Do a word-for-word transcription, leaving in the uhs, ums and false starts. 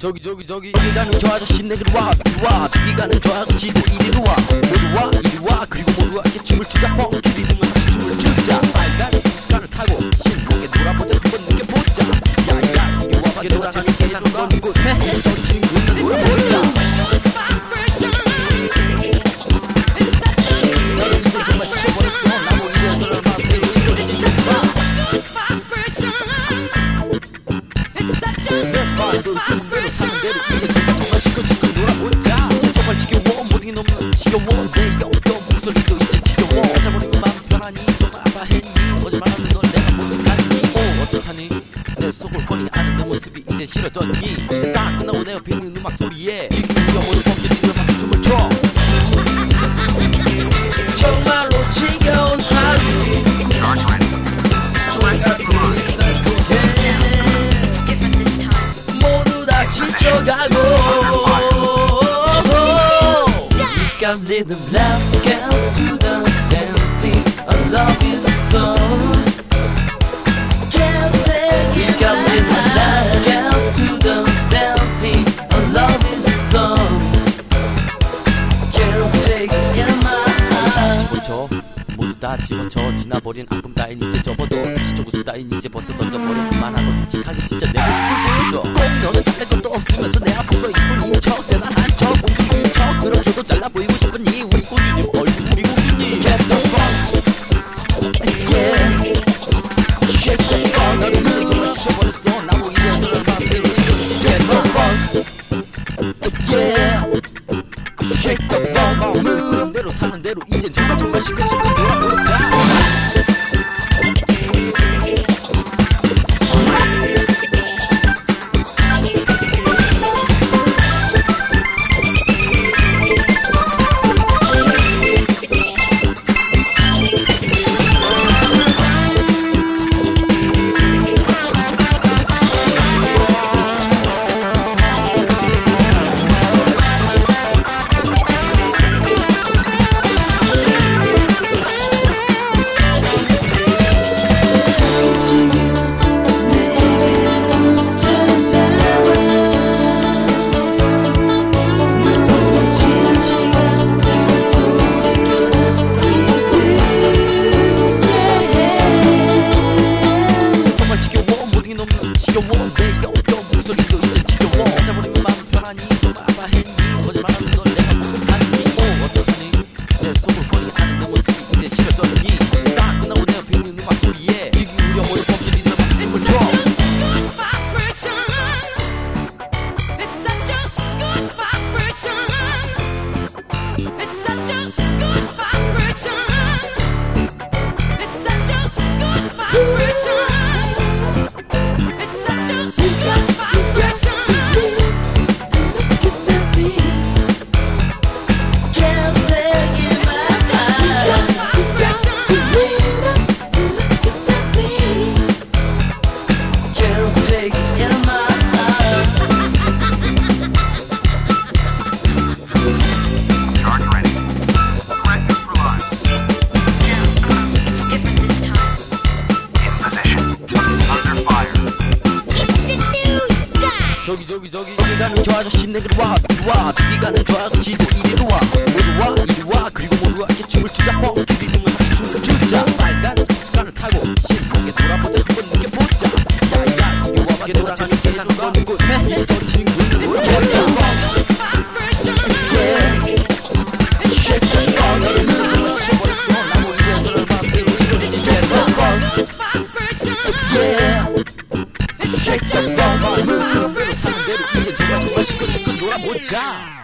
저기 저기 저기 여기 가는 저 아저씨 내게로 와 이리 와 저기 가는 저 아저씨들 이리로 와 모두 와 이리 와 그리고 모두 함께 춤을 추자 펑키 리듬을 같이 춤을 추자 빨간 스포츠카를 타고 신나게 놀아보자 한번 느껴보자 야야 이리 와 밖에 돌아가는 세상은 건 이곳 헤헤 저 친구들 놀아보자 너를 이제 정말 지쳐버렸어 나무 위에 저런 마음대로 시원해지지 마 내 말대로 꿈은 대로 사는 대로 이제 정말 시끌시끌 놀아보자 정말 지겨워 모든 게 너무 지겨워 내 영영 목소리도 이제 지겨워 잊어버리고 마음 편하니 정말 아파했니 거짓말하는 널 내가 모르겠니 오 어떡하니 내 속을 뻔히 아는 내 모습이 이제 싫어졌니 이제 다 끝나고 내 옆에 있는 음악 소리에 이 영혼을 벗겨지는 막 춤을 춰 정말로 지겨운 하루 지쳐가고 You got rhythm, let's get to the dancing I love you so Can't take it You got rhythm, let's get to the dancing I love you so Can't take it in my heart 집어쳐 모두 다 집어쳐 지나버린 아픔 따윈 이제 접어도 시적 웃음 따윈 이제 벌써 던져버린 그만하고 솔직하게 진짜 내 모습을 보여줘 꼭 너는 잘할 것도 없으면서 내 앞에서 이쁜인 척 대단한 척 몽둥이인 척 그렇게도 잘나 보이고 싶으니 우리 꼬리님 얼굴이 고기니 Get the funk Yeah Shake the funk 너를 이제 정말 지쳐버렸어 나무 위에 저런 맘대로 Get the funk Yeah Shake the funk 마음을 그런 대로 사는 대로 이젠 정말 정말 시끌시끌 놀아보자 지겨워 내 영영 목소리도 이제 지겨워 잊어버리고 마음 편하니 정말 아파했니 거짓말하는 널 내가 모르겠니 오 어떡하니 내 속을 뻔히 아는 내 모습이 이제 싫어졌니 이제 다 끝나고 내 옆에 있는 음악 소리에 귀 기울여 머리 벗겨지는 막 춤을 춰 It's such a good vibration It's such a good vibration It's such a good vibration 저기 저기 저기 여기 가는 저 아저씨 내게로 와 이리 와 저기 가는 저 아저씨들 이리로 와 모두 와 이리 와 그리고 모두 함께 춤을 추자 펑키 리듬을 같이 춤을 추자 빨간 스포츠카를 타고 신나게 돌아보자 한번 느껴보자 야야 이리 와 밖에 돌아가는 세상은 건 이곳 헤헤 저 친구들 놀아보자 Shake the funk 너를 이제 정말 지쳐버렸어 나무 위에 저런 맘대로 시원해지지 Get the funk Yeah Shake the funk 마음을 그런 대로 사는 대로 이제 정말 정말 시끌시끌 놀아보자